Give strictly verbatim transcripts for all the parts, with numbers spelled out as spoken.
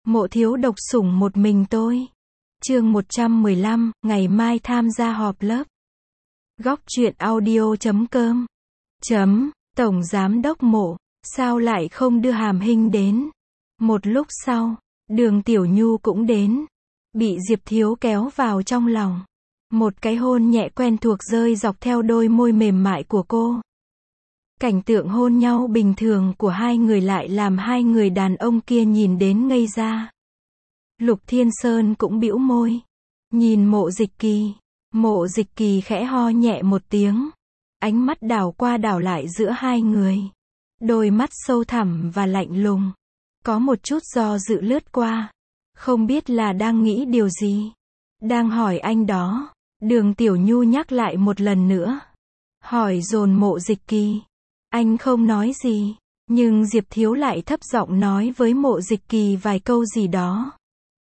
Mộ thiếu độc sủng một mình tôi. Chương một trăm mười lăm, ngày mai tham gia họp lớp. Góc truyện audio chấm com. Chấm, Tổng Giám đốc Mộ, sao lại không đưa Hàm Hinh đến? Một lúc sau, Đường Tiểu Nhu cũng đến. Bị Diệp Thiếu kéo vào trong lòng. Một cái hôn nhẹ quen thuộc rơi dọc theo đôi môi mềm mại của cô. Cảnh tượng hôn nhau bình thường của hai người lại làm hai người đàn ông kia nhìn đến ngây ra. Lục Thiên Sơn cũng bĩu môi. Nhìn Mộ Dịch Kỳ. Mộ Dịch Kỳ khẽ ho nhẹ một tiếng. Ánh mắt đảo qua đảo lại giữa hai người. Đôi mắt sâu thẳm và lạnh lùng. Có một chút do dự lướt qua. Không biết là đang nghĩ điều gì. Đang hỏi anh đó. Đường Tiểu Nhu nhắc lại một lần nữa. Hỏi dồn Mộ Dịch Kỳ. Anh không nói gì. Nhưng Diệp Thiếu lại thấp giọng nói với Mộ Dịch Kỳ vài câu gì đó.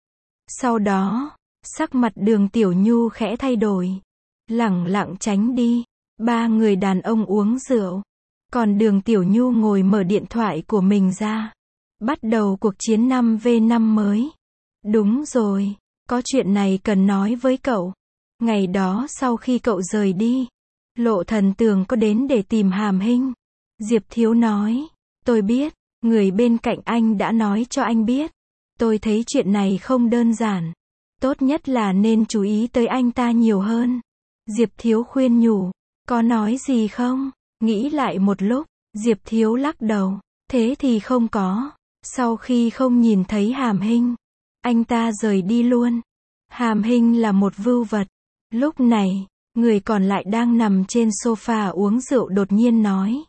Sau đó, sắc mặt Đường Tiểu Nhu khẽ thay đổi. Lẳng lặng tránh đi. Ba người đàn ông uống rượu. Còn Đường Tiểu Nhu ngồi mở điện thoại của mình ra. Bắt đầu cuộc chiến năm vs năm mới. Đúng rồi, có chuyện này cần nói với cậu. Ngày đó sau khi cậu rời đi, Lộ Thần Tường có đến để tìm Hàm Hinh. Diệp Thiếu nói, tôi biết, người bên cạnh anh đã nói cho anh biết. Tôi thấy chuyện này không đơn giản. Tốt nhất là nên chú ý tới anh ta nhiều hơn. Diệp Thiếu khuyên nhủ, có nói gì không? Nghĩ lại một lúc, Diệp Thiếu lắc đầu, thế thì không có. Sau khi không nhìn thấy Hàm Hinh, anh ta rời đi luôn. Hàm Hinh là một vưu vật. Lúc này, người còn lại đang nằm trên sofa uống rượu đột nhiên nói.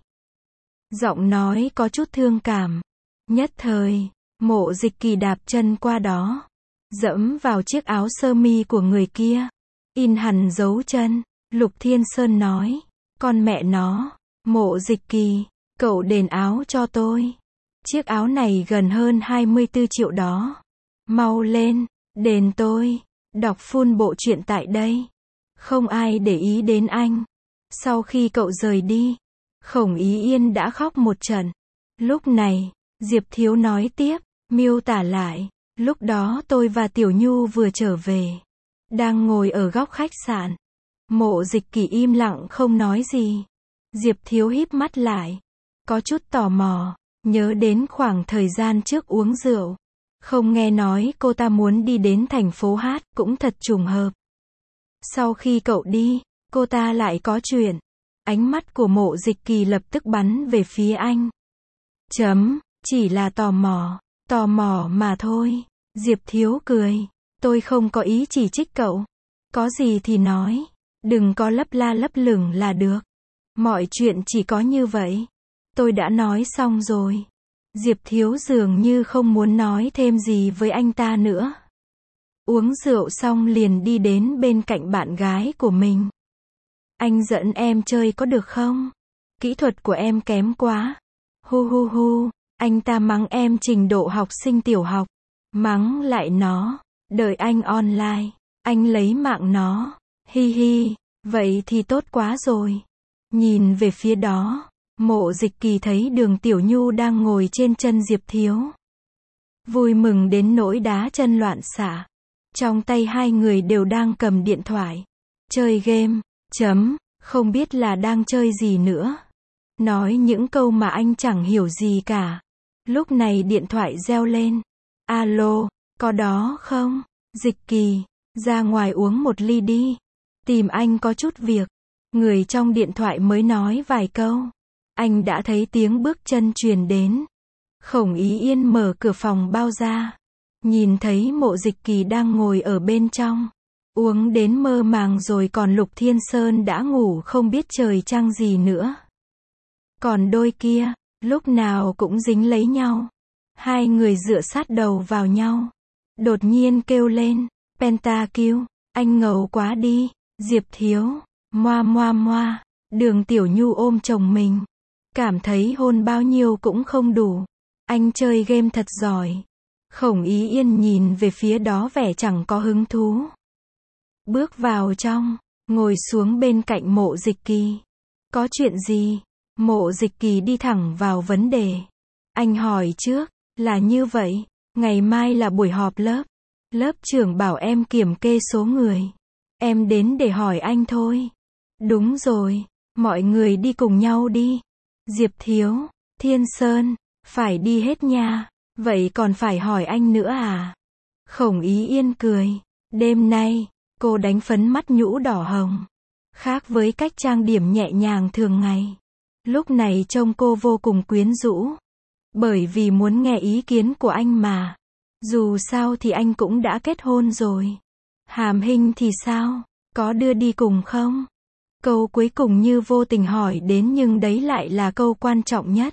Giọng nói có chút thương cảm. Nhất thời, Mộ Dịch Kỳ đạp chân qua đó. Dẫm vào chiếc áo sơ mi của người kia. In hẳn dấu chân. Lục Thiên Sơn nói. Con mẹ nó. Mộ Dịch Kỳ, cậu đền áo cho tôi. Chiếc áo này gần hơn hai mươi tư triệu đó. Mau lên, đền tôi. Đọc full bộ truyện tại đây. Không ai để ý đến anh. Sau khi cậu rời đi, Khổng Ý Yên đã khóc một trận. Lúc này, Diệp Thiếu nói tiếp, miêu tả lại, lúc đó tôi và Tiểu Nhu vừa trở về. Đang ngồi ở góc khách sạn. Mộ Dịch Kỳ im lặng không nói gì. Diệp Thiếu híp mắt lại. Có chút tò mò, nhớ đến khoảng thời gian trước uống rượu. Không nghe nói cô ta muốn đi đến thành phố hát, cũng thật trùng hợp. Sau khi cậu đi, cô ta lại có chuyện. Ánh mắt của Mộ Dịch Kỳ lập tức bắn về phía anh. Chấm, chỉ là tò mò, tò mò mà thôi. Diệp Thiếu cười, tôi không có ý chỉ trích cậu. Có gì thì nói, đừng có lấp la lấp lửng là được. Mọi chuyện chỉ có như vậy. Tôi đã nói xong rồi. Diệp Thiếu dường như không muốn nói thêm gì với anh ta nữa. Uống rượu xong liền đi đến bên cạnh bạn gái của mình. Anh dẫn em chơi có được không? Kỹ thuật của em kém quá. Hu hu hu, anh ta mắng em trình độ học sinh tiểu học. Mắng lại nó, đợi anh online, anh lấy mạng nó. Hi hi, vậy thì tốt quá rồi. Nhìn về phía đó, Mộ Dịch Kỳ thấy Đường Tiểu Nhu đang ngồi trên chân Diệp Thiếu. Vui mừng đến nỗi đá chân loạn xạ. Trong tay hai người đều đang cầm điện thoại. Chơi game, chấm, không biết là đang chơi gì nữa. Nói những câu mà anh chẳng hiểu gì cả. Lúc này điện thoại reo lên. Alo, có đó không? Dịch Kỳ, ra ngoài uống một ly đi. Tìm anh có chút việc. Người trong điện thoại mới nói vài câu. Anh đã thấy tiếng bước chân truyền đến. Khổng Ý Yên mở cửa phòng bao ra. Nhìn thấy Mộ Dịch Kỳ đang ngồi ở bên trong. Uống đến mơ màng rồi, còn Lục Thiên Sơn đã ngủ không biết trời trăng gì nữa. Còn đôi kia, lúc nào cũng dính lấy nhau. Hai người dựa sát đầu vào nhau. Đột nhiên kêu lên, Pentakill, anh ngầu quá đi. Diệp Thiếu, moa moa moa. Đường Tiểu Nhu ôm chồng mình. Cảm thấy hôn bao nhiêu cũng không đủ. Anh chơi game thật giỏi. Khổng Ý Yên nhìn về phía đó vẻ chẳng có hứng thú. Bước vào trong, ngồi xuống bên cạnh Mộ Dịch Kỳ. Có chuyện gì? Mộ Dịch Kỳ đi thẳng vào vấn đề. Anh hỏi trước, là như vậy, Ngày mai là buổi họp lớp. Lớp trưởng bảo em kiểm kê số người. Em đến để hỏi anh thôi. Đúng rồi, mọi người đi cùng nhau đi. Diệp Thiếu, Thiên Sơn, phải đi hết nha. Vậy còn phải hỏi anh nữa à? Khổng Ý Yên cười. Đêm nay, cô đánh phấn mắt nhũ đỏ hồng. Khác với cách trang điểm nhẹ nhàng thường ngày. Lúc này trông cô vô cùng quyến rũ. Bởi vì muốn nghe ý kiến của anh mà. Dù sao thì anh cũng đã kết hôn rồi. Hàm Hinh thì sao? Có đưa đi cùng không? Câu cuối cùng như vô tình hỏi đến nhưng đấy lại là câu quan trọng nhất.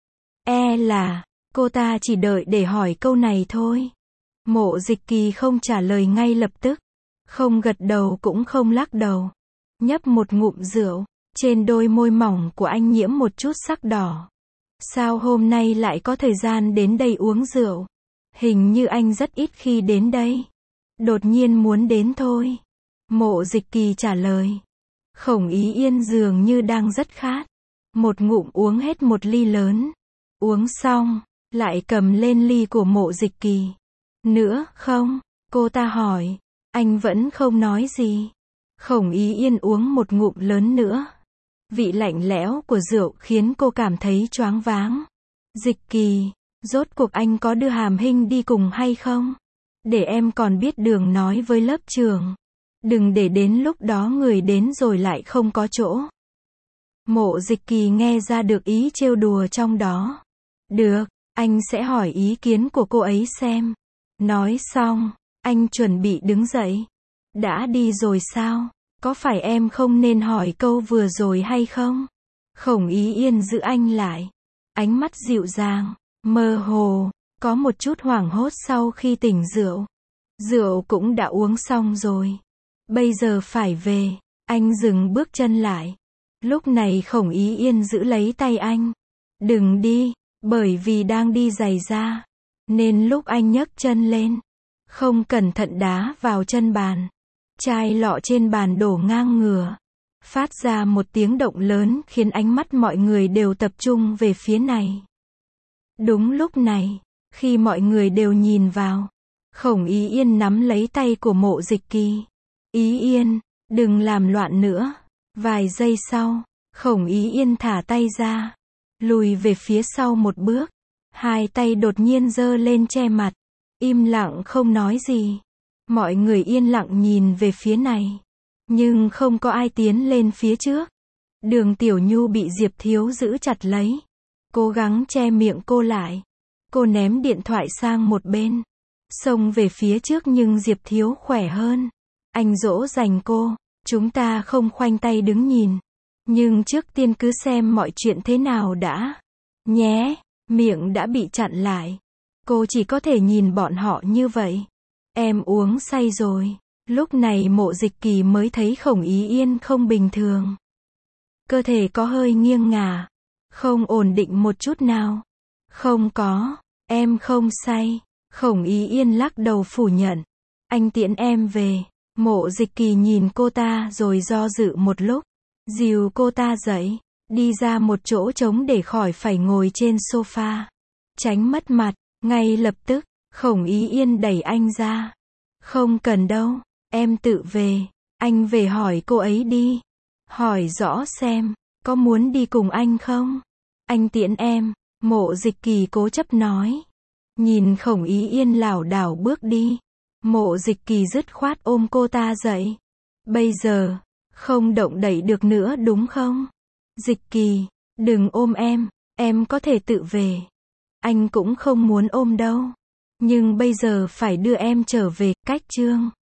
E là, cô ta chỉ đợi để hỏi câu này thôi. Mộ Dịch Kỳ không trả lời ngay lập tức. Không gật đầu cũng không lắc đầu. Nhấp một ngụm rượu. Trên đôi môi mỏng của anh nhiễm một chút sắc đỏ. Sao hôm nay lại có thời gian đến đây uống rượu? Hình như anh rất ít khi đến đây. Đột nhiên muốn đến thôi. Mộ Dịch Kỳ trả lời. Khổng Ý Yên dường như đang rất khát. Một ngụm uống hết một ly lớn. Uống xong, lại cầm lên ly của Mộ Dịch Kỳ. Nữa, không? Cô ta hỏi. Anh vẫn không nói gì. Khổng Ý Yên uống một ngụm lớn nữa. Vị lạnh lẽo của rượu khiến cô cảm thấy choáng váng. Dịch Kỳ, rốt cuộc anh có đưa Hàm Hinh đi cùng hay không? Để em còn biết đường nói với lớp trưởng. Đừng để đến lúc đó người đến rồi lại không có chỗ. Mộ Dịch Kỳ nghe ra được ý trêu đùa trong đó. Được, anh sẽ hỏi ý kiến của cô ấy xem. Nói xong, anh chuẩn bị đứng dậy. Đã đi rồi sao? Có phải em không nên hỏi câu vừa rồi hay không? Khổng Ý Yên giữ anh lại. Ánh mắt dịu dàng, mơ hồ, có một chút hoảng hốt sau khi tỉnh rượu. Rượu cũng đã uống xong rồi. Bây giờ phải về. Anh dừng bước chân lại. Lúc này Khổng Ý Yên giữ lấy tay anh. Đừng đi, bởi vì đang đi giày da. Nên lúc anh nhấc chân lên, không cẩn thận đá vào chân bàn. Chai lọ trên bàn đổ ngang ngửa. Phát ra một tiếng động lớn khiến ánh mắt mọi người đều tập trung về phía này. Đúng lúc này, khi mọi người đều nhìn vào, Khổng Ý Yên nắm lấy tay của Mộ Dịch Kỳ. Ý Yên, đừng làm loạn nữa. Vài giây sau, Khổng Ý Yên thả tay ra, lùi về phía sau một bước. Hai tay đột nhiên giơ lên che mặt, im lặng không nói gì. Mọi người yên lặng nhìn về phía này, nhưng không có ai tiến lên phía trước. Đường Tiểu Nhu bị Diệp Thiếu giữ chặt lấy, cố gắng che miệng cô lại. Cô ném điện thoại sang một bên, xông về phía trước nhưng Diệp Thiếu khỏe hơn. Anh dỗ dành cô, chúng ta không khoanh tay đứng nhìn, nhưng trước tiên cứ xem mọi chuyện thế nào đã. Nhé, miệng đã bị chặn lại. Cô chỉ có thể nhìn bọn họ như vậy. Em uống say rồi. Lúc này Mộ Dịch Kỳ mới thấy Khổng Ý Yên không bình thường. Cơ thể có hơi nghiêng ngả, không ổn định một chút nào. Không có, em không say. Khổng Ý Yên lắc đầu phủ nhận. Anh tiễn em về. Mộ Dịch Kỳ nhìn cô ta rồi do dự một lúc. Dìu cô ta dậy, đi ra một chỗ trống để khỏi phải ngồi trên sofa. Tránh mất mặt, ngay lập tức, Khổng Ý Yên đẩy anh ra. Không cần đâu, em tự về. Anh về hỏi cô ấy đi. Hỏi rõ xem, có muốn đi cùng anh không? Anh tiễn em. Mộ Dịch Kỳ cố chấp nói. Nhìn Khổng Ý Yên lảo đảo bước đi, Mộ Dịch Kỳ dứt khoát ôm cô ta dậy. Bây giờ, không động đậy được nữa đúng không? Dịch Kỳ, đừng ôm em, em có thể tự về. Anh cũng không muốn ôm đâu. Nhưng bây giờ phải đưa em trở về, cách chương.